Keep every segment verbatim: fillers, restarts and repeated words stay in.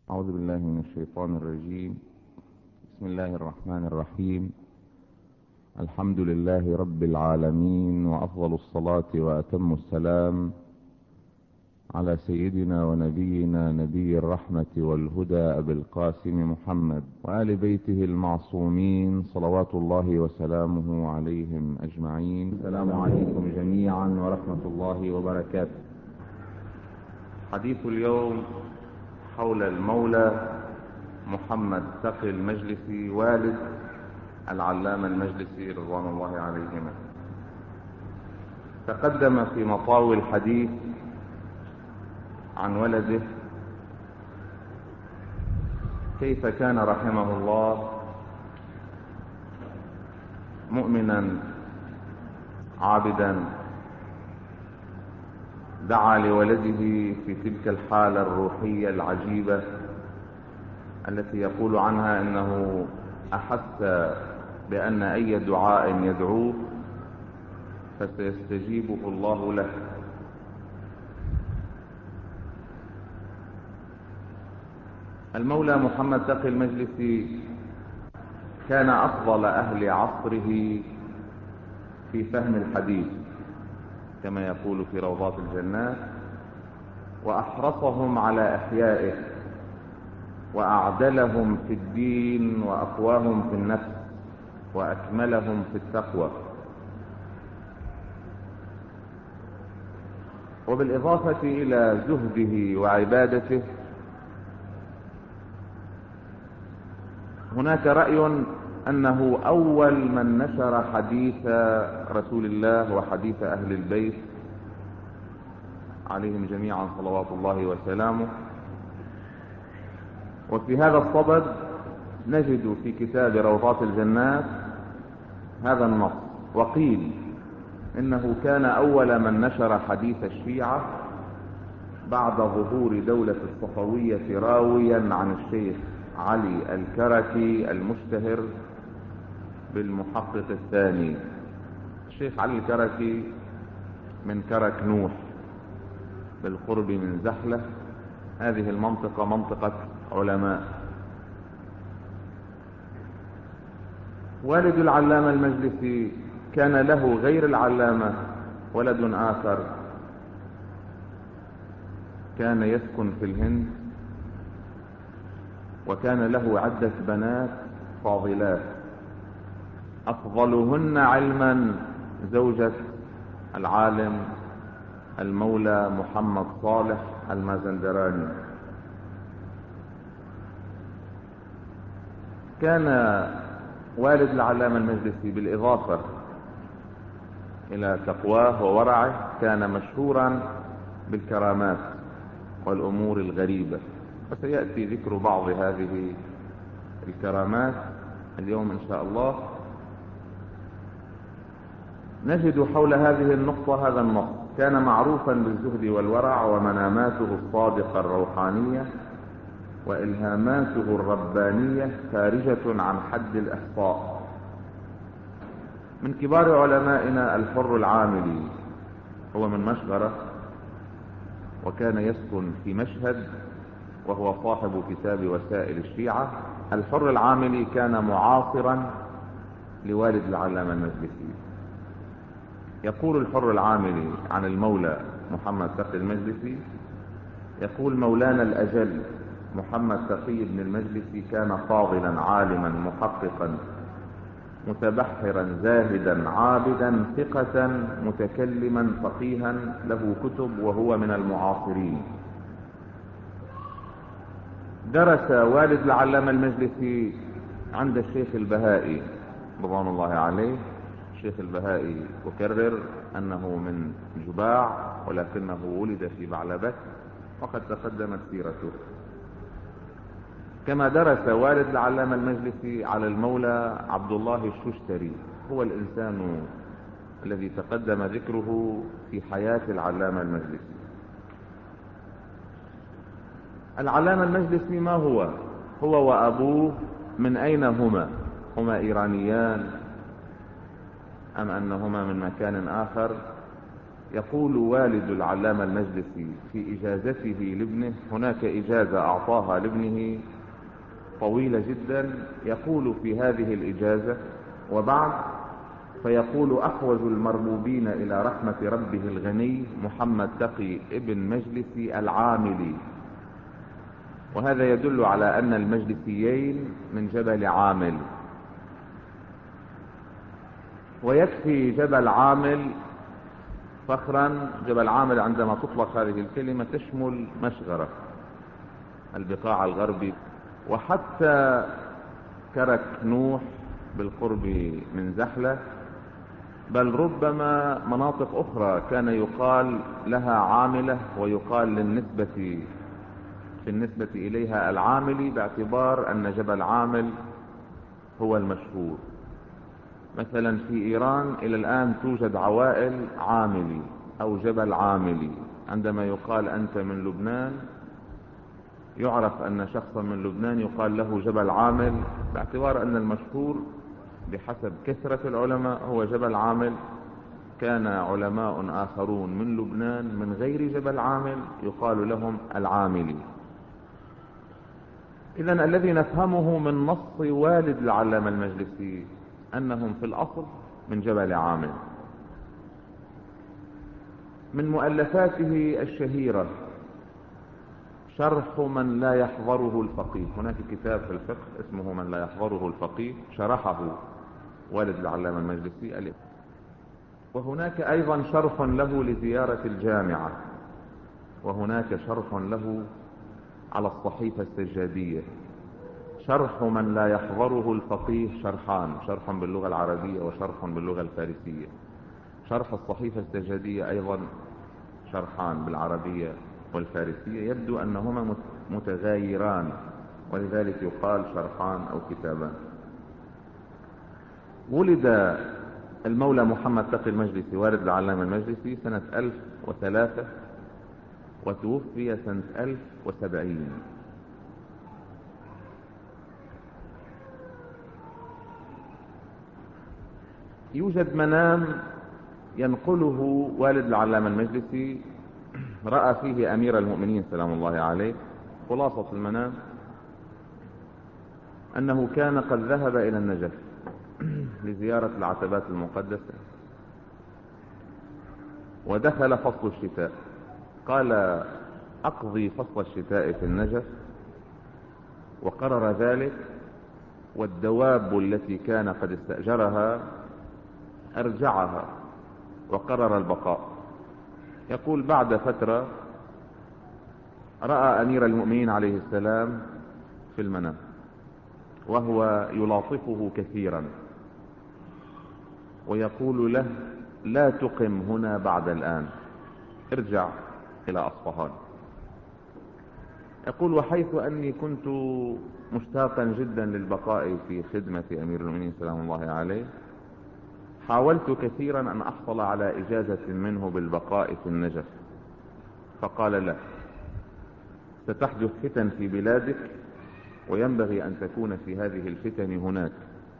أعوذ بالله من الشيطان الرجيم. بسم الله الرحمن الرحيم. الحمد لله رب العالمين، وأفضل الصلاة وأتم السلام على سيدنا ونبينا نبي الرحمة والهدى أبي القاسم محمد وآل بيته المعصومين صلوات الله وسلامه عليهم أجمعين. السلام عليكم جميعا ورحمة الله وبركاته. حديث اليوم حول المولى محمد تقي المجلسي والد العلامة المجلسي رضوان الله عليهما. تقدم في مطاوي الحديث عن ولده كيف كان رحمه الله مؤمنا عابدا، دعا لولده في تلك الحالة الروحية العجيبة التي يقول عنها انه احس بان اي دعاء يدعوه فسيستجيبه الله له. المولى محمد تقي المجلسي كان افضل اهل عصره في فهم الحديث كما يقول في روضات الجنات، واحرصهم على احيائه، واعدلهم في الدين، واقواهم في النفس، واكملهم في التقوى. وبالاضافة الى زهده وعبادته هناك رأي انه اول من نشر حديث رسول الله وحديث اهل البيت عليهم جميعا صلوات الله وسلامه. وفي هذا الصدد نجد في كتاب روضات الجنات هذا النص: وقيل انه كان اول من نشر حديث الشيعة بعد ظهور دولة الصفوية، راويا عن الشيخ علي الكركي المشتهر بالمحقق الثاني. الشيخ علي الكركي من كرك نوح بالقرب من زحلة. هذه المنطقة منطقة علماء. والد العلامة المجلسي كان له غير العلامة ولد آخر كان يسكن في الهند، وكان له عدة بنات فاضلات، أفضلهن علما زوجة العالم المولى محمد صالح المازندراني. كان والد العلامة المجلسي بالإضافة إلى تقواه وورعه كان مشهورا بالكرامات والأمور الغريبة، وسيأتي ذكر بعض هذه الكرامات اليوم إن شاء الله. نجد حول هذه النقطة هذا النص: كان معروفا بالزهد والورع، ومناماته الصادقة الروحانية وإلهاماته الربانية خارجة عن حد الإحصاء. من كبار علمائنا الحر العاملي، هو من مشغرة وكان يسكن في مشهد، وهو صاحب كتاب وسائل الشيعة. الحر العاملي كان معاصرا لوالد العلامة المجلسي. يقول الحر العاملي عن المولى محمد تقي المجلسي، يقول: مولانا الأجل محمد تقي بن المجلسي كان فاضلا عالما محققا متبحرا زاهدا عابدا ثقة متكلما فقيها له كتب، وهو من المعاصرين. درس والد العلامة المجلسي عند الشيخ البهائي رضوان الله عليه. الشيخ البهائي أكرر أنه من جباع، ولكنه ولد في بعلبك، وقد تقدمت سيرته. كما درس والد العلامة المجلسي على المولى عبد الله الششتري، هو الإنسان الذي تقدم ذكره في حياة العلامة المجلسي. العلامة المجلسي ما هو؟ هو وأبوه من أين هما؟ هما إيرانيان أم أنهما من مكان آخر؟ يقول والد العلامة المجلسي في إجازته لابنه، هناك إجازة أعطاها لابنه طويلة جدا، يقول في هذه الإجازة: وبعد، فيقول أحوج المربوبين إلى رحمة ربه الغني محمد تقي ابن مجلسي العاملي. وهذا يدل على أن المجلسيين من جبل عامل، ويكفي جبل عامل فخرا. جبل عامل عندما تطلق هذه الكلمة تشمل مشغرة البقاع الغربي، وحتى كرك نوح بالقرب من زحلة، بل ربما مناطق أخرى كان يقال لها عاملة ويقال للنسبة في النسبة إليها العاملي، باعتبار أن جبل عامل هو المشهور. مثلا في إيران إلى الآن توجد عوائل عاملي أو جبل عاملي. عندما يقال أنت من لبنان يعرف أن شخصا من لبنان يقال له جبل عامل، باعتبار أن المشهور بحسب كثرة العلماء هو جبل عامل. كان علماء آخرون من لبنان من غير جبل عامل يقال لهم العاملي. إذن الذي نفهمه من نص والد العلامة المجلسي أنهم في الأصل من جبل عامل. من مؤلفاته الشهيرة شرح من لا يحضره الفقيه. هناك كتاب في الفقه اسمه من لا يحضره الفقيه، شرحه والد العلامة المجلسي. وهناك أيضا شرح له لزيارة الجامعة، وهناك شرح له على الصحيفة السجادية. شرح من لا يحضره الفقيه شرحان، شرح باللغة العربية وشرح باللغة الفارسية. شرح الصحيفة السجادية أيضا شرحان بالعربية والفارسية، يبدو أنهما متغايران ولذلك يقال شرحان أو كتابان. ولد المولى محمد تقي المجلسي والد العلامة المجلسي سنة ألف وثلاثة، وتوفي سنة ألف وسبعين. يوجد منام ينقله والد العلامة المجلسي رأى فيه أمير المؤمنين سلام الله عليه. خلاصة المنام أنه كان قد ذهب إلى النجف لزيارة العتبات المقدسة، ودخل فصل الشتاء. قال: أقضي فصل الشتاء في النجف، وقرر ذلك، والدواب التي كان قد استأجرها أرجعها، وقرر البقاء. يقول: بعد فترة رأى أمير المؤمنين عليه السلام في المنام وهو يلاطفه كثيرا ويقول له: لا تقم هنا بعد الآن، ارجع إلى أصفهان. يقول: وحيث أني كنت مشتاقا جدا للبقاء في خدمة أمير المؤمنين سلام الله عليه، حاولت كثيرا أن أحصل على إجازة منه بالبقاء في النجف، فقال: لا، ستحدث فتن في بلادك وينبغي أن تكون في هذه الفتن هناك،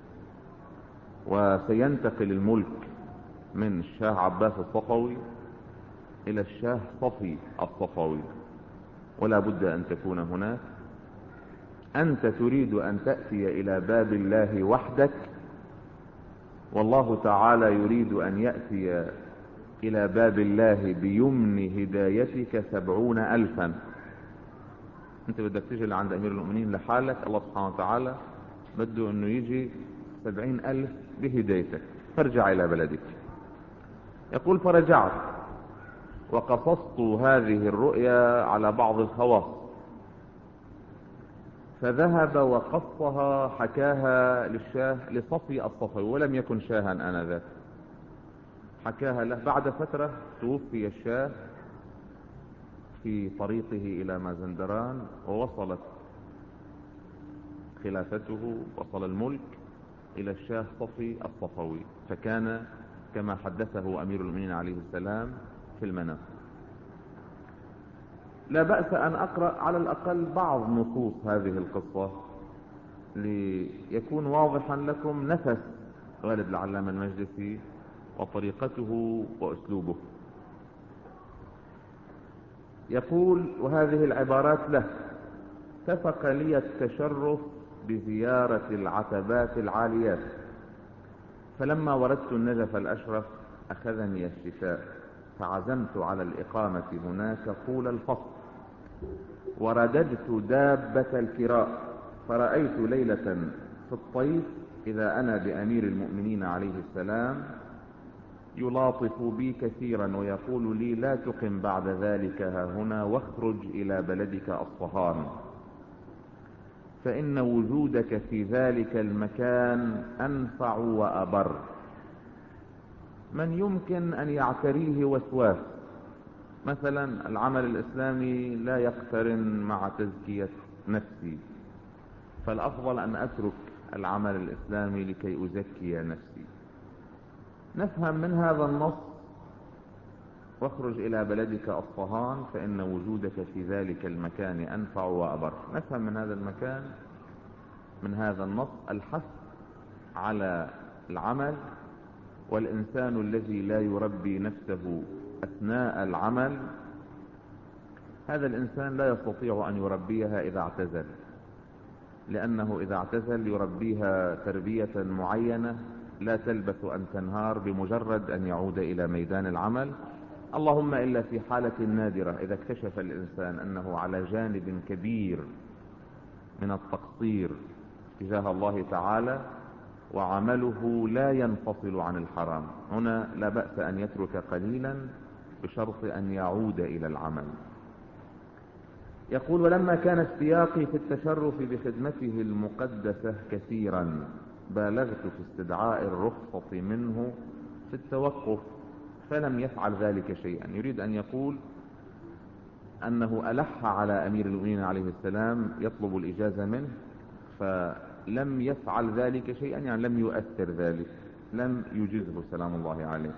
وسينتقل الملك من الشاه عباس الصفوي إلى الشاه صفي الصفوي، ولا بد أن تكون هناك. أنت تريد أن تأتي إلى باب الله وحدك، والله تعالى يريد أن يأتي إلى باب الله بيمن هدايتك سبعون ألفا. أنت بدك تجي لعند أمير المؤمنين لحالك، الله سبحانه وتعالى بده أنه يجي سبعين ألف بهدايتك، فارجع إلى بلدك. يقول: فرجعت وقصصت هذه الرؤيا على بعض الخواص، فذهب وقصها حكاها للشاه لصفي الصفوي، ولم يكن شاها آنذاك. حكاها له بعد فترة. توفي الشاه في طريقه إلى مازندران، ووصلت خلافته، وصل الملك إلى الشاه صفي الصفوي، فكان كما حدثه أمير المؤمنين عليه السلام في المنام. لا بأس أن أقرأ على الأقل بعض نصوص هذه القصة ليكون واضحا لكم نفس والد العلامة المجلسي وطريقته وأسلوبه. يقول وهذه العبارات له: سبق لي التشرف بزيارة العتبات العاليات، فلما وردت النجف الأشرف أخذني الشتاء، فعزمت على الإقامة هناك طول الفصل، ورددت دابة الكراء، فرأيت ليلة في الطيف إذا أنا بأمير المؤمنين عليه السلام يلاطف بي كثيرا ويقول لي: لا تقم بعد ذلك ها هنا، واخرج إلى بلدك أصفهان، فإن وجودك في ذلك المكان أنفع وأبر. من يمكن أن يعتريه وسواس، مثلا العمل الإسلامي لا يقترن مع تزكية نفسي، فالأفضل أن أترك العمل الإسلامي لكي أزكي نفسي. نفهم من هذا النص: واخرج إلى بلدك أصفهان فإن وجودك في ذلك المكان أنفع وأبر. نفهم من هذا المكان من هذا النص الحث على العمل، والإنسان الذي لا يربي نفسه أثناء العمل هذا الإنسان لا يستطيع أن يربيها إذا اعتزل، لأنه إذا اعتزل يربيها تربية معينة لا تلبث أن تنهار بمجرد أن يعود إلى ميدان العمل، اللهم إلا في حالة نادرة إذا اكتشف الإنسان أنه على جانب كبير من التقصير تجاه الله تعالى وعمله لا ينفصل عن الحرام، هنا لا بأس أن يترك قليلا بشرط أن يعود إلى العمل. يقول: ولما كان اشتياقي في التشرف بخدمته المقدسة كثيرا بالغت في استدعاء الرخصة منه في التوقف، فلم يفعل ذلك شيئا. يريد أن يقول أنه ألح على أمير المؤمنين عليه السلام يطلب الإجازة منه، فلم يفعل ذلك شيئا، يعني لم يؤثر ذلك، لم يجزه سلام الله عليه.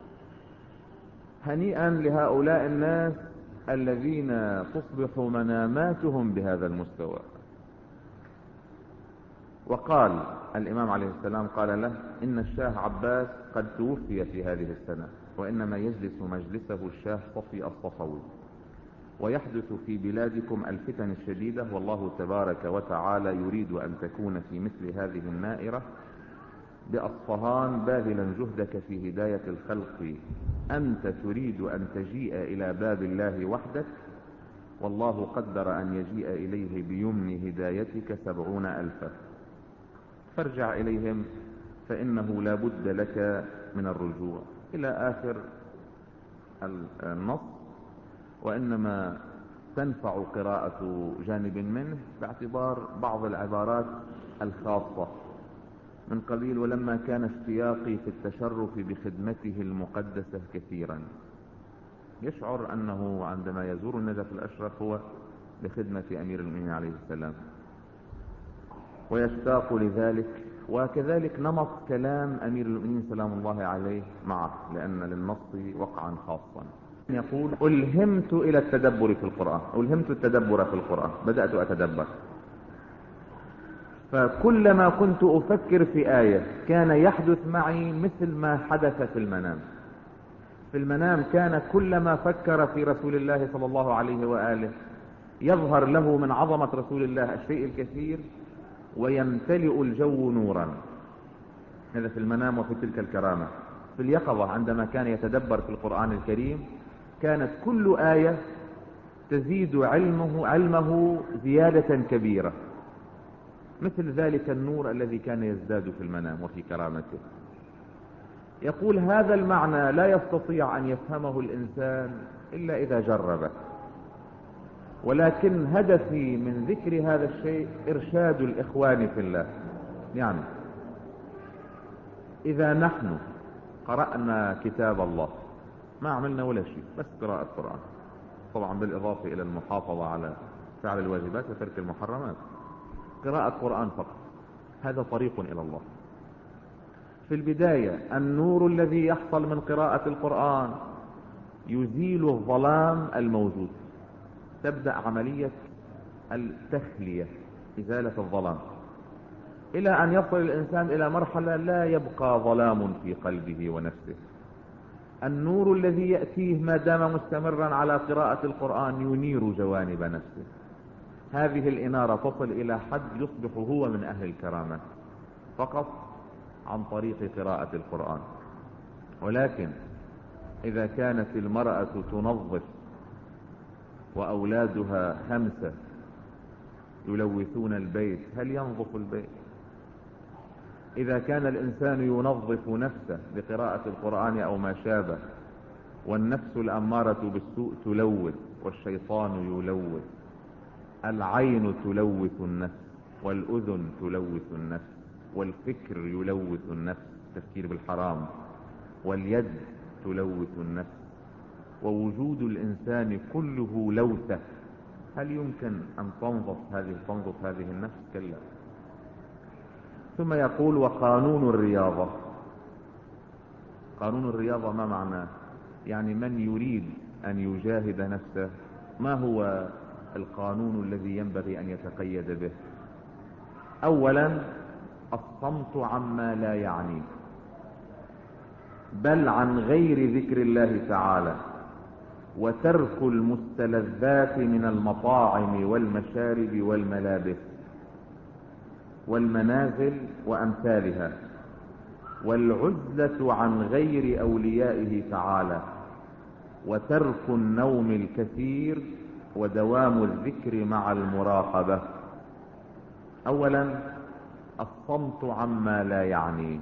هنيئا لهؤلاء الناس الذين تصبح مناماتهم بهذا المستوى. وقال الإمام عليه السلام قال له: إن الشاه عباس قد توفي في هذه السنة، وإنما يجلس مجلسه الشاه صفي الصفوي، ويحدث في بلادكم الفتن الشديدة، والله تبارك وتعالى يريد أن تكون في مثل هذه النائرة بأصفهان باذلا جهدك في هداية الخلق. أنت تريد أن تجيء إلى باب الله وحدك، والله قدر أن يجيء إليه بيمن هدايتك سبعون ألفا، فارجع إليهم فإنه لا بد لك من الرجوع، إلى آخر النص. وإنما تنفع قراءة جانب منه باعتبار بعض العبارات الخاصة من قبيل: ولما كان اشتياقي في التشرف بخدمته المقدسة كثيرا. يشعر أنه عندما يزور النجف الأشرف هو لخدمة أمير المؤمنين عليه السلام ويشتاق لذلك، وكذلك نمط كلام أمير المؤمنين سلام الله عليه معه، لأن للنص وقعا خاصا. يقول: ألهمت إلى التدبر في القرآن، ألهمت التدبر في القرآن، بدأت أتدبر، فكلما كنت أفكر في آية كان يحدث معي مثل ما حدث في المنام. في المنام كان كلما فكر في رسول الله صلى الله عليه وآله يظهر له من عظمة رسول الله الشيء الكثير ويمتلئ الجو نورا. هذا في المنام وفي تلك الكرامة. في اليقظة عندما كان يتدبر في القرآن الكريم كانت كل آية تزيد علمه, علمه زيادة كبيرة، مثل ذلك النور الذي كان يزداد في المنام وفي كرامته. يقول: هذا المعنى لا يستطيع أن يفهمه الإنسان إلا إذا جربه، ولكن هدفي من ذكر هذا الشيء إرشاد الإخوان في الله. يعني إذا نحن قرأنا كتاب الله ما عملنا ولا شيء، بس قراءة القرآن، طبعا بالإضافة إلى المحافظة على فعل الواجبات وترك المحرمات، قراءة قرآن فقط، هذا طريق إلى الله. في البداية النور الذي يحصل من قراءة القرآن يزيل الظلام الموجود، تبدأ عملية التخلية، إزالة الظلام، إلى أن يصل الإنسان إلى مرحلة لا يبقى ظلام في قلبه ونفسه. النور الذي يأتيه ما دام مستمرا على قراءة القرآن ينير جوانب نفسه. هذه الإنارة تصل إلى حد يصبح هو من أهل الكرامة فقط عن طريق قراءة القرآن. ولكن إذا كانت المرأة تنظف وأولادها خمسة يلوثون البيت، هل ينظف البيت؟ إذا كان الإنسان ينظف نفسه بقراءة القرآن أو ما شابه، والنفس الأمارة بالسوء تلوث، والشيطان يلوث، العين تلوث النفس، والأذن تلوث النفس، والفكر يلوث النفس، التفكير بالحرام، واليد تلوث النفس، ووجود الإنسان كله لوثة، هل يمكن أن تنظف هذه تنظف هذه النفس؟ كلا. ثم يقول وقانون الرياضة. قانون الرياضة ما معناه؟ يعني من يريد أن يجاهد نفسه ما هو القانون الذي ينبغي أن يتقيد به؟ أولا الصمت عما لا يعني، بل عن غير ذكر الله تعالى، وترك المستلذات من المطاعم والمشارب والملابس والمنازل وأمثالها، والعزلة عن غير أوليائه تعالى، وترك النوم الكثير، ودوام الذكر مع المراقبة. أولا الصمت عما لا يعني.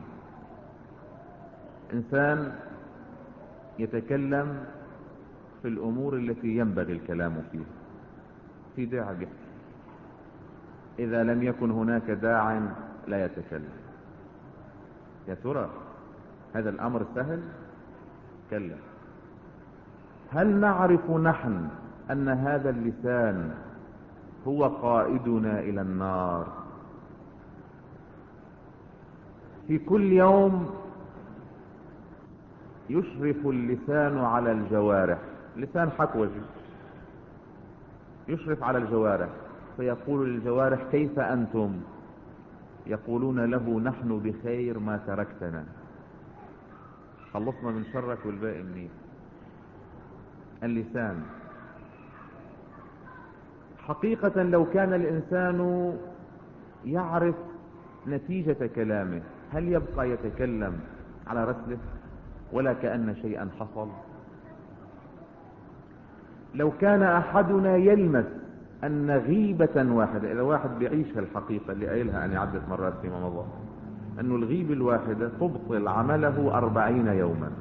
إنسان يتكلم في الأمور التي ينبغي الكلام فيها، في داعي بيحكي، إذا لم يكن هناك داع لا يتكلم. يا ترى هذا الأمر سهل؟ كلا. هل نعرف نحن أن هذا اللسان هو قائدنا إلى النار؟ في كل يوم يشرف اللسان على الجوارح، لسان حكوجي يشرف على الجوارح، فيقول للجوارح كيف أنتم؟ يقولون له نحن بخير ما تركتنا، خلصنا من شرك والباقي منيح. اللسان حقيقة لو كان الإنسان يعرف نتيجة كلامه، هل يبقى يتكلم على رسله ولا كأن شيئا حصل؟ لو كان أحدنا يلمس أن غيبة واحدة، إذا واحد بيعيش الحقيقة اللي قايلها أن عدة مرات فيما مضى، أنه الغيبة الواحدة تبطل عمله أربعين يوما،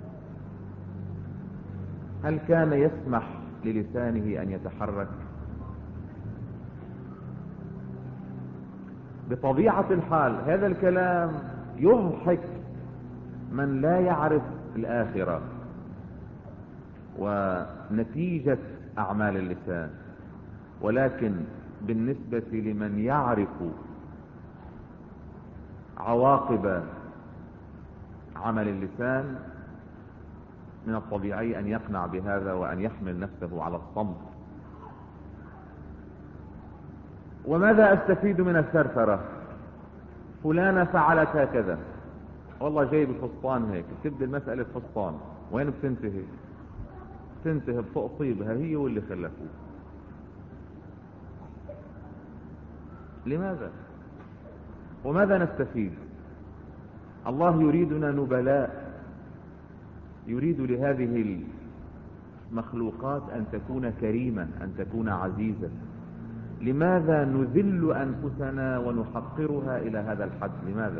هل كان يسمح للسانه أن يتحرك؟ بطبيعة الحال هذا الكلام يضحك من لا يعرف الآخرة ونتيجة أعمال اللسان، ولكن بالنسبة لمن يعرف عواقب عمل اللسان من الطبيعي أن يقنع بهذا وأن يحمل نفسه على الصمت. وماذا أستفيد من الثرثرة؟ فلانة فعلت هكذا، والله جايب الفستان هيك، تبدأ المسألة فستان، وين بتنتهي؟ تنتهي بتقصيبها هي واللي خلفوه. لماذا؟ وماذا نستفيد؟ الله يريدنا نبلاء، يريد لهذه المخلوقات أن تكون كريمة، أن تكون عزيزة. لماذا نذل أنفسنا ونحقرها إلى هذا الحد؟ لماذا؟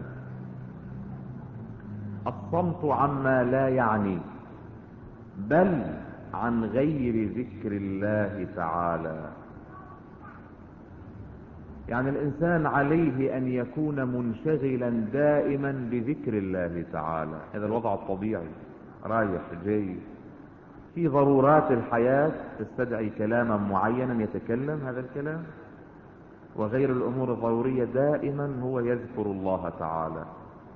الصمت عما لا يعني، بل عن غير ذكر الله تعالى. يعني الإنسان عليه أن يكون منشغلا دائما بذكر الله تعالى، هذا الوضع الطبيعي، رايح جاي في ضرورات الحياة تستدعي كلاما معينا يتكلم هذا الكلام، وغير الأمور الضرورية دائما هو يذكر الله تعالى.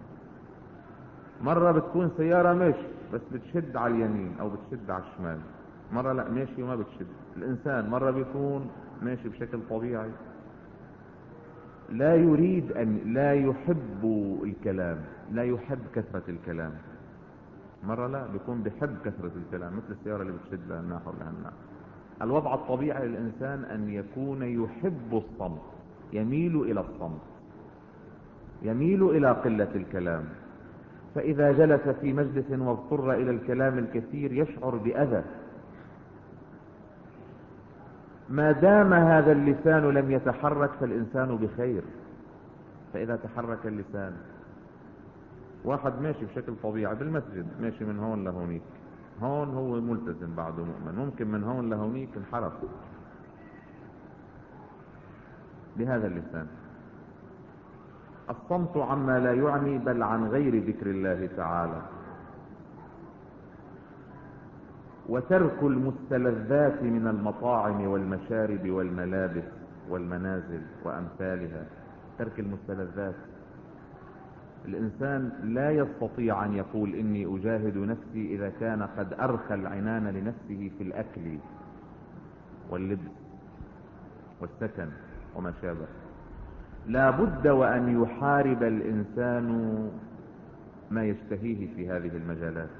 مرة بتكون سيارة ماشي بس بتشد على اليمين أو بتشد على الشمال، مرة لا ماشي وما بتشد. الإنسان مرة بيكون ماشي بشكل طبيعي، لا يريد أن لا يحب الكلام، لا يحب كثرة الكلام، مرة لا، بيكون بحب كثرة الكلام، مثل السيارة اللي بتشد لها الناحية ولا الناحية. الوضع الطبيعي للإنسان أن يكون يحب الصمت، يميل إلى الصمت، يميل إلى قلة الكلام. فإذا جلس في مجلس واضطر إلى الكلام الكثير يشعر بأذى. ما دام هذا اللسان لم يتحرك فالإنسان بخير. فإذا تحرك اللسان، واحد ماشي بشكل طبيعي بالمسجد، ماشي من هون لهونيك، هون هو ملتزم بعده مؤمن، ممكن من هون لهونيك انحرف بهذا اللسان. الصمت عما لا يعني بل عن غير ذكر الله تعالى، وترك المستلذات من المطاعم والمشارب والملابس والمنازل وأمثالها. ترك المستلذات. الإنسان لا يستطيع أن يقول إني أجاهد نفسي إذا كان قد أرخى العنان لنفسه في الأكل واللبس والسكن وما شابه. لا بد وأن يحارب الإنسان ما يشتهيه في هذه المجالات.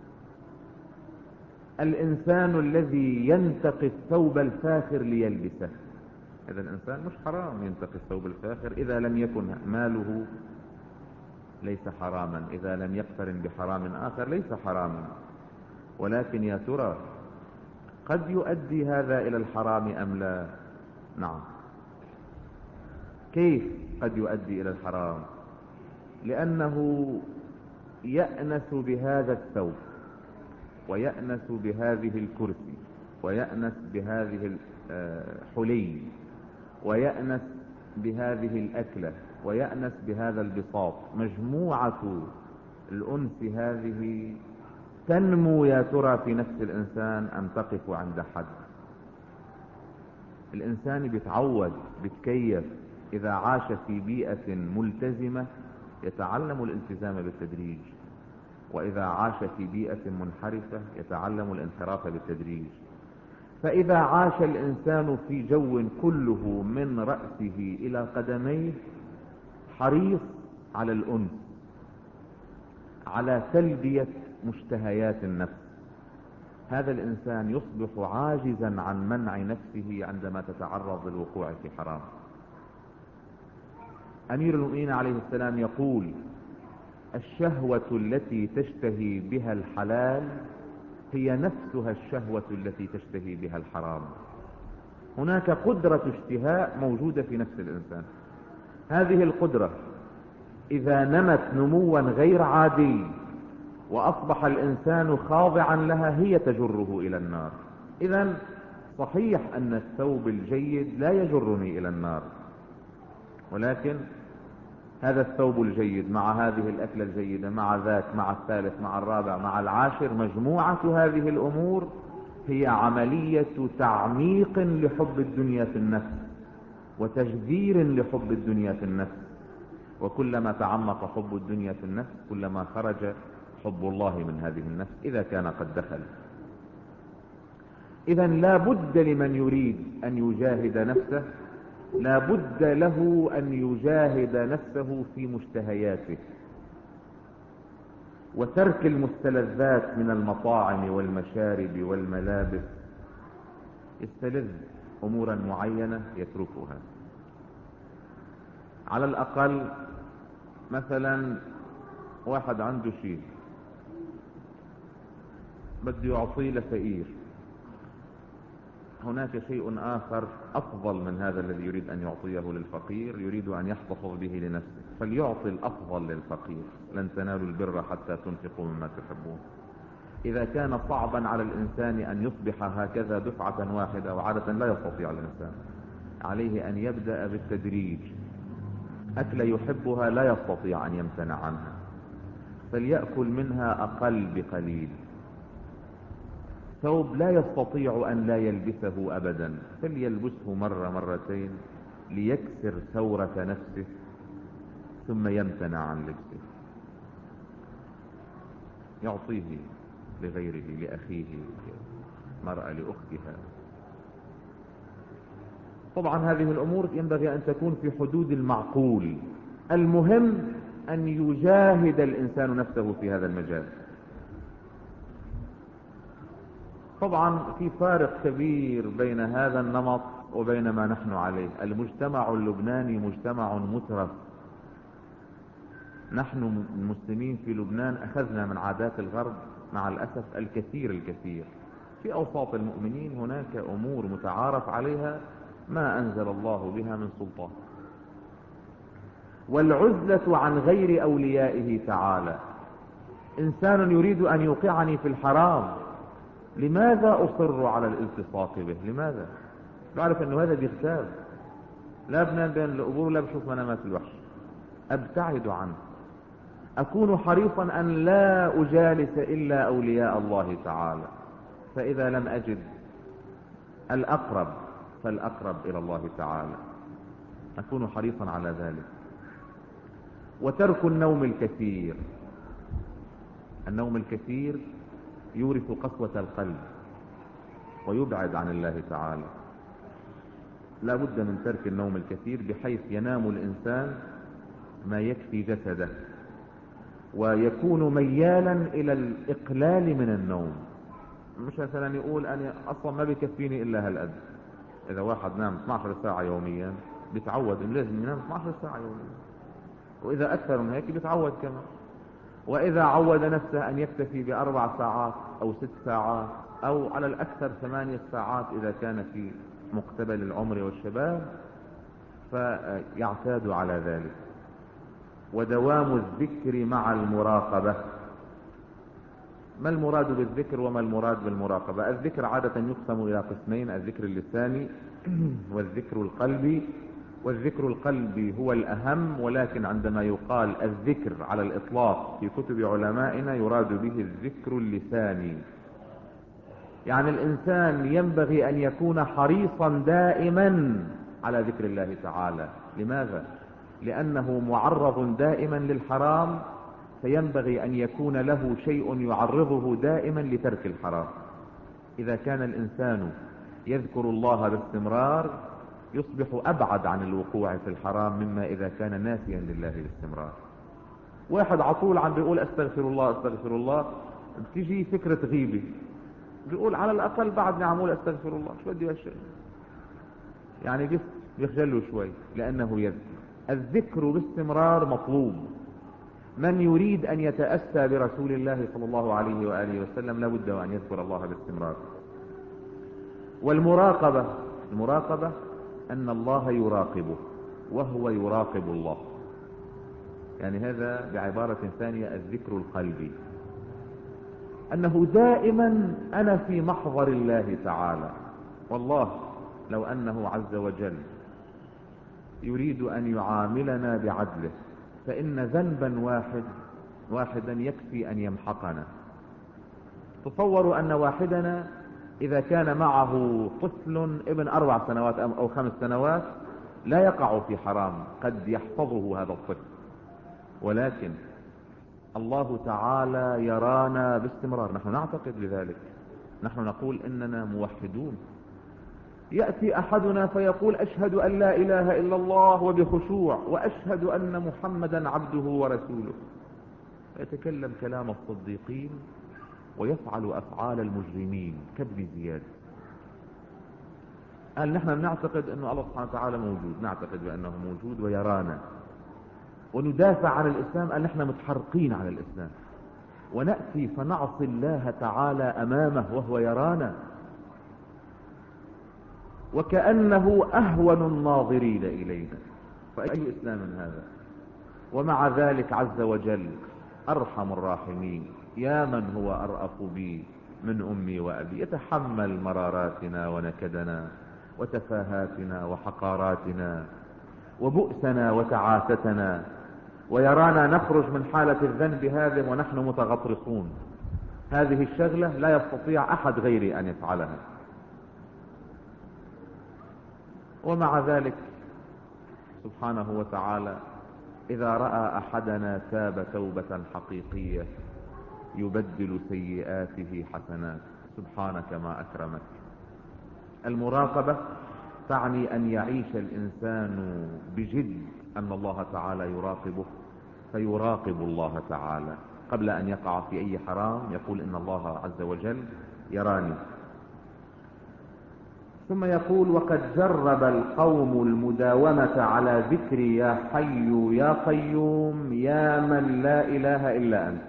الإنسان الذي ينتقي الثوب الفاخر ليلبسه، هذا الإنسان مش حرام ينتقي الثوب الفاخر إذا لم يكن ماله ليس حراما، إذا لم يقترن بحرام آخر ليس حراما. ولكن يا ترى قد يؤدي هذا إلى الحرام أم لا؟ نعم. كيف قد يؤدي إلى الحرام؟ لأنه يأنس بهذا الثوب، ويأنس بهذه الكرسي، ويأنس بهذه الحلي، ويأنس بهذه الأكلة، ويأنس بهذا البساط. مجموعة الأنس هذه تنمو يا ترى في نفس الإنسان أم تقف عند حد؟ الإنسان بيتعود، بيتكيف. إذا عاش في بيئة ملتزمة يتعلم الالتزام بالتدريج، وإذا عاش في بيئة منحرفة يتعلم الانحراف بالتدريج. فإذا عاش الإنسان في جو كله من رأسه إلى قدميه حريص على الأنس، على تلبية مشتهيات النفس، هذا الإنسان يصبح عاجزا عن منع نفسه عندما تتعرض للوقوع في حرام. أمير المؤمنين عليه السلام يقول: الشهوة التي تشتهي بها الحلال هي نفسها الشهوة التي تشتهي بها الحرام. هناك قدرة اشتهاء موجودة في نفس الإنسان. هذه القدرة إذا نمت نموا غير عادي وأصبح الإنسان خاضعا لها هي تجره إلى النار. إذن صحيح أن الثوب الجيد لا يجرني إلى النار، ولكن هذا الثوب الجيد مع هذه الأكلة الجيدة مع ذاك مع الثالث مع الرابع مع العاشر، مجموعة هذه الأمور هي عملية تعميق لحب الدنيا في النفس وتجذير لحب الدنيا في النفس. وكلما تعمق حب الدنيا في النفس كلما خرج حب الله من هذه النفس إذا كان قد دخل. إذن لا بد لمن يريد أن يجاهد نفسه، لا بد له أن يجاهد نفسه في مشتهياته، وترك المستلذات من المطاعم والمشارب والملابس. يستلذ أمورا معينة يتركها. على الأقل مثلا واحد عنده شيء بده يعطيه لفقير، هناك شيء آخر أفضل من هذا الذي يريد أن يعطيه للفقير، يريد أن يحتفظ به لنفسه، فليعطي الأفضل للفقير. لن تنالوا البر حتى تنفقوا مما تحبون. إذا كان صعبا على الإنسان أن يصبح هكذا دفعة واحدة، وعادة لا يستطيع الإنسان، عليه أن يبدأ بالتدريج. أكل يحبها لا يستطيع أن يمتنع عنها، فليأكل منها أقل بقليل. ثوب لا يستطيع أن لا يلبسه أبدا، فليلبسه مرة مرتين ليكسر ثورة نفسه ثم يمتنع عن لبسه. يعطيه لغيره، لأخيه، مرأة لأختها. طبعا هذه الأمور ينبغي أن تكون في حدود المعقول. المهم أن يجاهد الإنسان نفسه في هذا المجال. طبعا في فارق كبير بين هذا النمط وبين ما نحن عليه. المجتمع اللبناني مجتمع مترف. نحن المسلمين في لبنان أخذنا من عادات الغرب مع الأسف الكثير الكثير. في أوساط المؤمنين هناك أمور متعارف عليها ما أنزل الله بها من سلطان. والعزلة عن غير أوليائه تعالى. إنسان يريد أن يوقعني في الحرام، لماذا أصر على الالتصاق به؟ لماذا؟ بعرف أنه هذا بيغتاب، لا بنام بين القبور لا بشوف منامات الوحش، أبتعد عنه. أكون حريصا أن لا أجالس إلا أولياء الله تعالى، فإذا لم أجد الأقرب فالأقرب إلى الله تعالى، أكون حريصا على ذلك. وترك النوم الكثير. النوم الكثير يورث قسوة القلب ويبعد عن الله تعالى. لا بد من ترك النوم الكثير بحيث ينام الإنسان ما يكفي جسده، ويكون ميالا إلى الإقلال من النوم. مش مثلا يقول أنا أصلا ما بيكفيني إلا هالقد. إذا واحد نام اثنتي عشرة ساعة يوميا بيتعود إنه لازم ينام اثنتي عشرة ساعة يوميا، وإذا أكثر من هيك بيتعود كمان. وإذا عود نفسه أن يكتفي بأربع ساعات أو ست ساعات أو على الأكثر ثمانية ساعات إذا كان في مقتبل العمر والشباب، فيعتاد على ذلك. ودوام الذكر مع المراقبة. ما المراد بالذكر وما المراد بالمراقبة؟ الذكر عادة يقسم إلى قسمين: الذكر اللساني والذكر القلبي. والذكر القلبي هو الأهم، ولكن عندما يقال الذكر على الإطلاق في كتب علمائنا يراد به الذكر اللساني. يعني الإنسان ينبغي أن يكون حريصا دائما على ذكر الله تعالى. لماذا؟ لأنه معرض دائما للحرام، فينبغي أن يكون له شيء يعرضه دائما لترك الحرام. إذا كان الإنسان يذكر الله باستمرار يصبح أبعد عن الوقوع في الحرام مما إذا كان ناسيا لله باستمرار. واحد عطول عم بيقول أستغفر الله أستغفر الله، بتيجي فكرة غيبة بيقول على الأقل بعدني عم أقول أستغفر الله، شو بدي هالشيء؟ يعني بس يخجله شوي لأنه يذكر. الذكر باستمرار مطلوب. من يريد أن يتأسى برسول الله صلى الله عليه وآله وسلم لابد أن يذكر الله باستمرار. والمراقبة، المراقبة أن الله يراقبه وهو يراقب الله. يعني هذا بعبارة ثانية الذكر القلبي، أنه دائما أنا في محضر الله تعالى. والله لو أنه عز وجل يريد أن يعاملنا بعدله فإن ذنبا واحد واحدا يكفي أن يمحقنا. تصوروا أن واحدنا إذا كان معه طفل ابن أربع سنوات أو خمس سنوات لا يقع في حرام، قد يحفظه هذا الطفل، ولكن الله تعالى يرانا باستمرار. نحن نعتقد بذلك، نحن نقول إننا موحدون. يأتي أحدنا فيقول أشهد أن لا إله إلا الله وبخشوع، وأشهد أن محمدا عبده ورسوله، يتكلم كلام الصديقين ويفعل أفعال المجرمين كابن زياد. قال نحن بنعتقد أنه الله سبحانه وتعالى موجود، نعتقد بأنه موجود ويرانا، وندافع عن الإسلام. قال نحن متحرقين على الإسلام، ونأتي فنعصي الله تعالى أمامه وهو يرانا، وكأنه أهون الناظرين إلينا. فأي إسلام هذا؟ ومع ذلك عز وجل أرحم الراحمين، يا من هو أرأف بي من أمي وأبي، يتحمل مراراتنا ونكدنا وتفاهاتنا وحقاراتنا وبؤسنا وتعاستنا، ويرانا نخرج من حالة الذنب هذه ونحن متغطرسون. هذه الشغلة لا يستطيع أحد غيري أن يفعلها. ومع ذلك سبحانه وتعالى إذا رأى أحدنا تاب توبة حقيقية يبدل سيئاته حسنات. سبحانك ما أكرمك. المراقبة تعني أن يعيش الإنسان بجد أن الله تعالى يراقبه، فيراقب الله تعالى قبل أن يقع في أي حرام، يقول إن الله عز وجل يراني. ثم يقول وقد جرب القوم المداومة على ذكري يا حي يا قيوم يا من لا إله إلا أنت،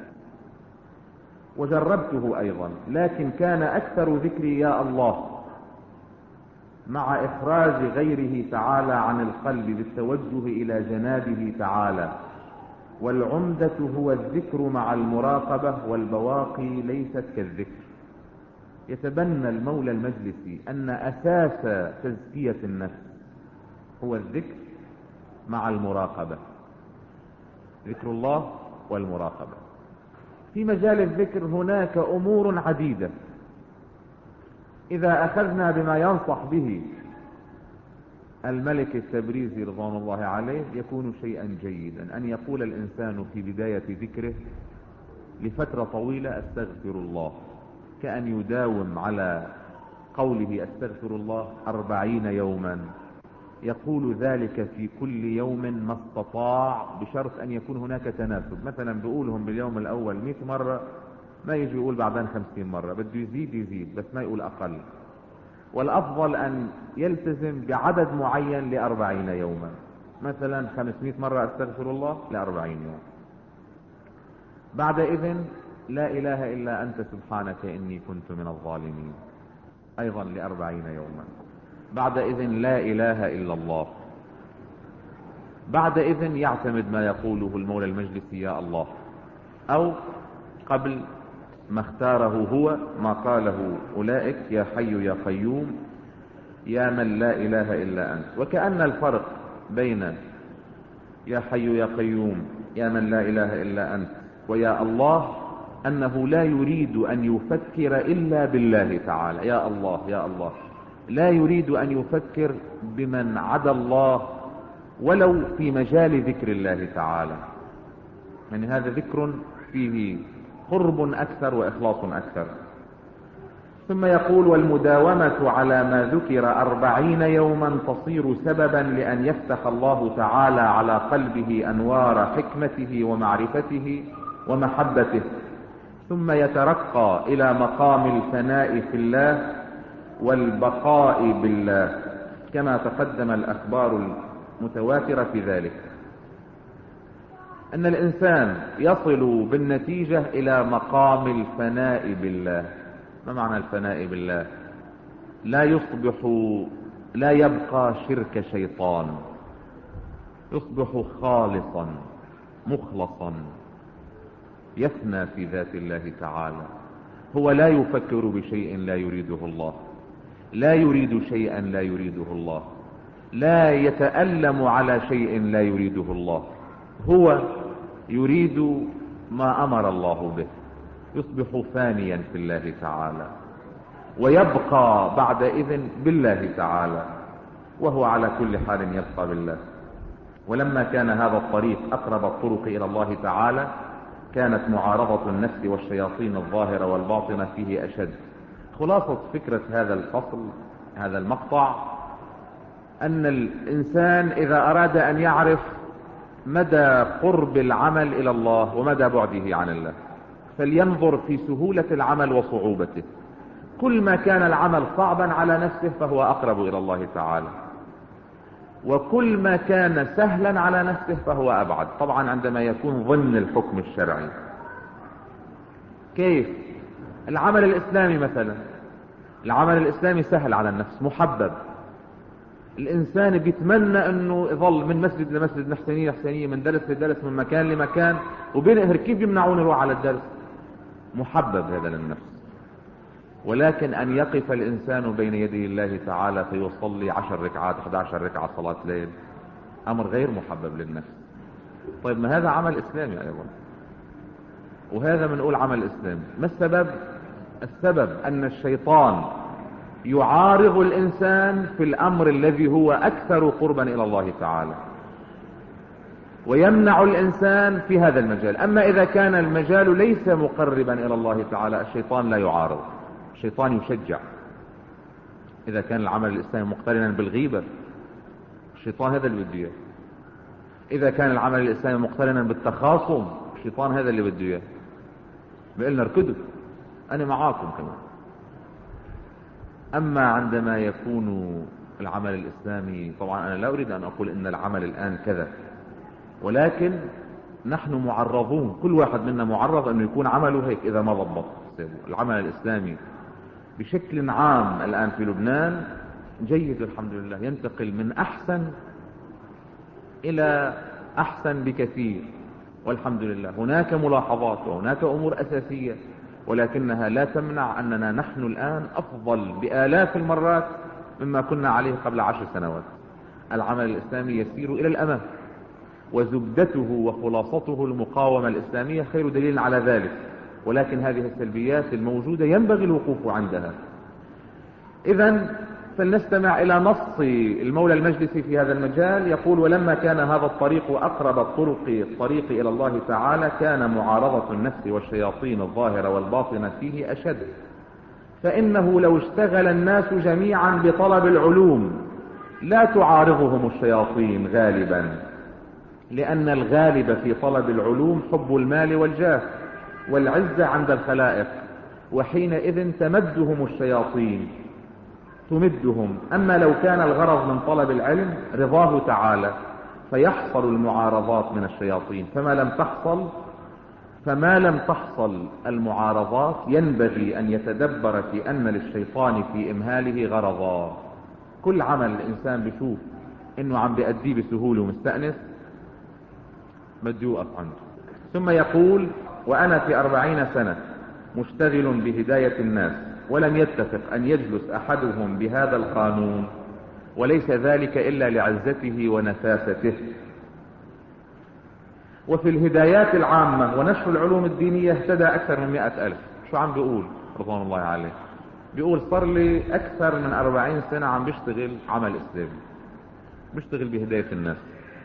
وجربته أيضا، لكن كان أكثر ذكري يا الله، مع إخراج غيره تعالى عن القلب بالتوجه إلى جنابه تعالى. والعمدة هو الذكر مع المراقبة، والبواقي ليست كالذكر. يتبنى المولى المجلسي أن أساس تزكية النفس هو الذكر مع المراقبة، ذكر الله والمراقبة. في مجال الذكر هناك أمور عديدة، إذا أخذنا بما ينصح به الملك التبريزي رضوان الله عليه يكون شيئا جيدا، أن يقول الإنسان في بداية ذكره لفترة طويلة أستغفر الله، كأن يداوم على قوله أستغفر الله أربعين يوما، يقول ذلك في كل يوم ما استطاع، بشرط أن يكون هناك تناسب. مثلا بيقولهم باليوم الأول مئة مرة، ما يجي يقول بعدين خمسين مرة، بده يزيد يزيد بس ما يقول أقل. والأفضل أن يلتزم بعدد معين لأربعين يوما، مثلا خمسمائة مرة أستغفر الله لأربعين يوم. بعد إذن لا إله إلا أنت سبحانك إني كنت من الظالمين، أيضا لأربعين يوما. بعد إذن لا إله إلا الله. بعد إذن يعتمد ما يقوله المولى المجلسي يا الله، أو قبل ما اختاره هو ما قاله أولئك يا حي يا قيوم يا من لا إله إلا أنت. وكأن الفرق بين يا حي يا قيوم يا من لا إله إلا أنت ويا الله أنه لا يريد أن يفكر إلا بالله تعالى، يا الله يا الله، لا يريد أن يفكر بمن عدا الله ولو في مجال ذكر الله تعالى. يعني هذا ذكر فيه قرب أكثر وإخلاص أكثر. ثم يقول والمداومة على ما ذكر أربعين يوما تصير سببا لأن يفتح الله تعالى على قلبه أنوار حكمته ومعرفته ومحبته، ثم يترقى إلى مقام الفناء في الله والبقاء بالله، كما تقدم الأخبار المتواترة في ذلك، أن الإنسان يصل بالنتيجة إلى مقام الفناء بالله. ما معنى الفناء بالله؟ لا يصبح لا يبقى شرك شيطان، يصبح خالصا مخلصا، يفنى في ذات الله تعالى. هو لا يفكر بشيء لا يريده الله، لا يريد شيئا لا يريده الله، لا يتألم على شيء لا يريده الله، هو يريد ما أمر الله به، يصبح فانيا في الله تعالى، ويبقى بعد إذن بالله تعالى، وهو على كل حال يبقى بالله. ولما كان هذا الطريق أقرب الطرق إلى الله تعالى كانت معارضة النفس والشياطين الظاهرة والباطنة فيه أشد. خلاصة فكرة هذا الفصل هذا المقطع أن الإنسان إذا أراد أن يعرف مدى قرب العمل إلى الله ومدى بعده عن الله فلينظر في سهولة العمل وصعوبته. كل ما كان العمل صعبا على نفسه فهو أقرب إلى الله تعالى، وكل ما كان سهلا على نفسه فهو أبعد، طبعا عندما يكون ضمن الحكم الشرعي. كيف؟ العمل الإسلامي مثلا، العمل الإسلامي سهل على النفس، محبب، الإنسان بيتمنى أنه يظل من مسجد لمسجد، محسنية لحسنية، من درس لدرس، من مكان لمكان، وبينقهر كيف يمنعون يروح على الدرس؟ محبب هذا للنفس. ولكن أن يقف الإنسان بين يدي الله تعالى فيصلي عشر ركعات أحد عشر ركعة صلاة ليل أمر غير محبب للنفس. طيب ما هذا عمل إسلامي أيضا، وهذا بنقول عمل إسلامي. ما السبب؟ السبب أن الشيطان يعارض الإنسان في الأمر الذي هو أكثر قربا إلى الله تعالى، ويمنع الإنسان في هذا المجال. أما إذا كان المجال ليس مقربا إلى الله تعالى الشيطان لا يعارض، الشيطان يشجع. إذا كان العمل الإسلامي مقترنا بالغيبة الشيطان هذا اللي بده إياه، إذا كان العمل الإسلامي مقترنا بالتخاصم الشيطان هذا اللي بده إياه، بيقول لنا اركضوا أنا معاكم كمان. أما عندما يكون العمل الإسلامي، طبعا أنا لا أريد أن أقول إن العمل الآن كذا، ولكن نحن معرضون، كل واحد منا معرض أنه يكون عمله هيك إذا ما ضبط. العمل الإسلامي بشكل عام الآن في لبنان جيد الحمد لله، ينتقل من أحسن إلى أحسن بكثير والحمد لله. هناك ملاحظات وهناك أمور أساسية، ولكنها لا تمنع أننا نحن الآن أفضل بآلاف المرات مما كنا عليه قبل عشر سنوات. العمل الإسلامي يسير إلى الأمام، وزبدته وخلاصته المقاومة الإسلامية خير دليل على ذلك، ولكن هذه السلبيات الموجودة ينبغي الوقوف عندها. إذن فلنستمع إلى نص المولى المجلسي في هذا المجال. يقول: ولما كان هذا الطريق أقرب الطرق الطريق إلى الله تعالى، كان معارضة النفس والشياطين الظاهرة والباطنة فيه أشد، فإنه لو اشتغل الناس جميعا بطلب العلوم لا تعارضهم الشياطين غالبا، لأن الغالب في طلب العلوم حب المال والجاه والعزة عند الخلائق، وحينئذ تمدهم الشياطين تمدهم. أما لو كان الغرض من طلب العلم رضاه تعالى فيحصل المعارضات من الشياطين، فما لم تحصل فما لم تحصل المعارضات ينبغي أن يتدبر في أن للشيطان في إمهاله غرضا. كل عمل الإنسان بيشوف إنه عم بيأديه بسهولة ومستأنس بده يوقف عنده. ثم يقول: وأنا في أربعين سنة مشتغل بهداية الناس، ولم يتفق أن يجلس أحدهم بهذا القانون، وليس ذلك إلا لعزته ونفاسته. وفي الهدايات العامة ونشر العلوم الدينية اهتدى أكثر من مئة ألف. شو عم بيقول رضوان الله عليه؟ بيقول: صار لي أكثر من أربعين سنة عم بشتغل عمل إسلامي، بشتغل بهداية الناس.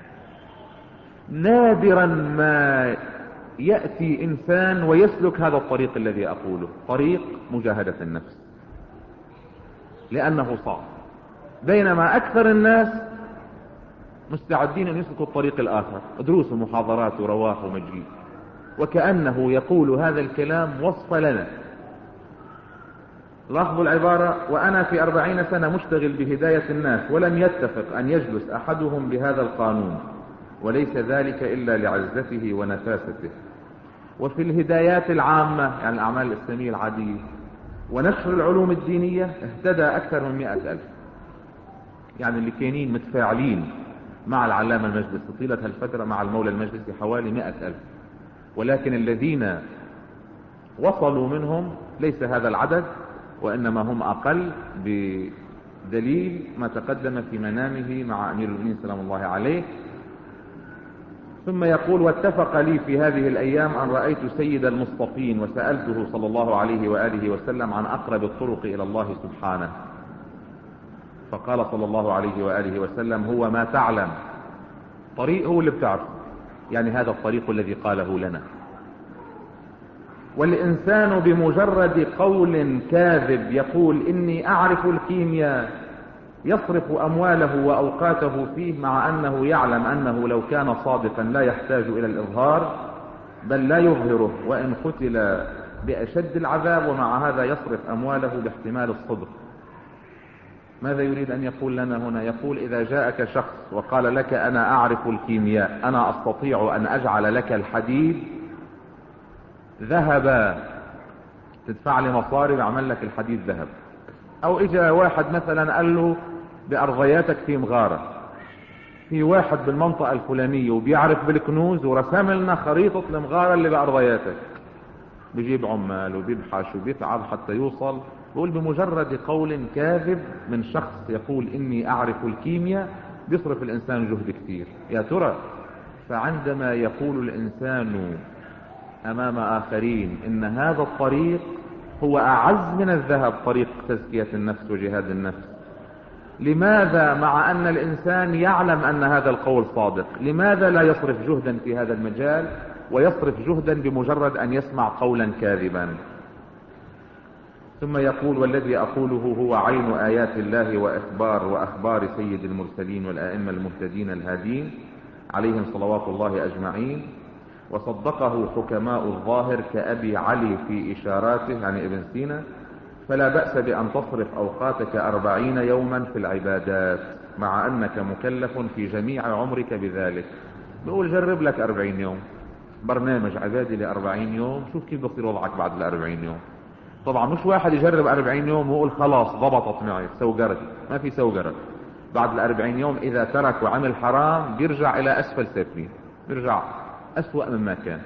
نادرا ما يأتي إنسان ويسلك هذا الطريق الذي أقوله، طريق مجاهدة النفس، لأنه صعب، بينما أكثر الناس مستعدين أن يسلكوا الطريق الآخر، دروس ومحاضرات ورواح ومجيد، وكأنه يقول هذا الكلام وصف لنا. لاحظوا العبارة: وأنا في أربعين سنة مشتغل بهداية الناس، ولم يتفق أن يجلس أحدهم بهذا القانون، وليس ذلك إلا لعزته ونفاسته. وفي الهدايات العامة، يعني الأعمال الإسلامية العادية، ونشر العلوم الدينية اهتدى أكثر من مئة ألف. يعني اللي كانين متفاعلين مع العلامة المجلسي طيلة هالفترة مع المولى المجلسي حوالي مئة ألف، ولكن الذين وصلوا منهم ليس هذا العدد، وإنما هم أقل، بدليل ما تقدم في منامه مع أمير المؤمنين سلام الله عليه. ثم يقول: واتفق لي في هذه الأيام أن رأيت سيد المصطفين وسألته صلى الله عليه وآله وسلم عن أقرب الطرق إلى الله سبحانه، فقال صلى الله عليه وآله وسلم: هو ما تعلم. طريق هو اللي بتعرف، يعني هذا الطريق الذي قاله لنا. والإنسان بمجرد قول كاذب يقول إني أعرف الكيمياء يصرف أمواله وأوقاته فيه، مع أنه يعلم أنه لو كان صادقا لا يحتاج إلى الإظهار، بل لا يظهره وإن قتل بأشد العذاب، ومع هذا يصرف أمواله باحتمال الصدق. ماذا يريد أن يقول لنا هنا؟ يقول: إذا جاءك شخص وقال لك أنا أعرف الكيمياء، أنا أستطيع أن أجعل لك الحديد ذهبا، تدفع لي مصاري ويعمل لك الحديد ذهب. أو إجا واحد مثلا قال له بأرضياتك في مغارة، في واحد بالمنطقة الفلانية وبيعرف بالكنوز ورسم لنا خريطة المغارة اللي بأرضياتك، بيجيب عمال وبيبحث وبيتعب حتى يوصل. بيقول بمجرد قول كاذب من شخص يقول إني أعرف الكيمياء بيصرف الإنسان جهد كثير. يا ترى فعندما يقول الإنسان أمام آخرين إن هذا الطريق هو أعز من الذهب، طريق تزكية النفس وجهاد النفس، لماذا مع أن الإنسان يعلم أن هذا القول صادق، لماذا لا يصرف جهدا في هذا المجال ويصرف جهدا بمجرد أن يسمع قولا كاذبا؟ ثم يقول: والذي أقوله هو عين آيات الله وإخبار وأخبار سيد المرسلين والآئمة المهتدين الهادين عليهم صلوات الله أجمعين، وصدقه حكماء الظاهر كأبي علي في إشاراته، يعني ابن سينا، فلا بأس بأن تصرف أوقاتك أربعين يوما في العبادات مع أنك مكلف في جميع عمرك بذلك. بقول جرب لك أربعين يوم برنامج عبادي لأربعين يوم، شوف كيف بصير وضعك بعد الأربعين يوم. طبعا مش واحد يجرب أربعين يوم ويقول خلاص ضبطت معي سوقرت، ما في سوقرت. بعد الأربعين يوم إذا ترك وعمل حرام بيرجع إلى أسفل سافلين، بيرجع أسوأ مما كان.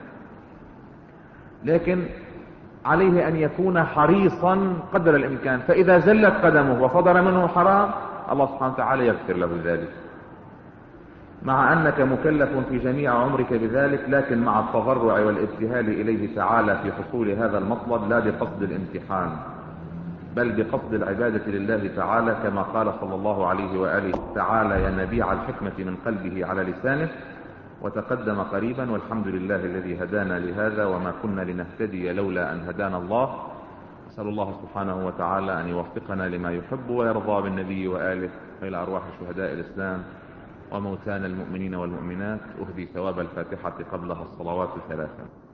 لكن عليه أن يكون حريصا قدر الإمكان، فإذا زلت قدمه وصدر منه حرام الله سبحانه وتعالى يغفر له ذلك، مع أنك مكلف في جميع عمرك بذلك، لكن مع التضرع والابتهال إليه تعالى في حصول هذا المطلب، لا بقصد الامتحان بل بقصد العبادة لله تعالى، كما قال صلى الله عليه وآله تعالى: يا نبيع الحكمة من قلبه على لسانه. وتقدم قريبا: والحمد لله الذي هدانا لهذا وما كنا لنهتدي لولا أن هدانا الله. أسأل الله سبحانه وتعالى أن يوفقنا لما يحب ويرضى بالنبي وآله، وإلى أرواح شهداء الإسلام وموتانا المؤمنين والمؤمنات. أهدي ثواب الفاتحة قبلها الصلوات ثلاثا.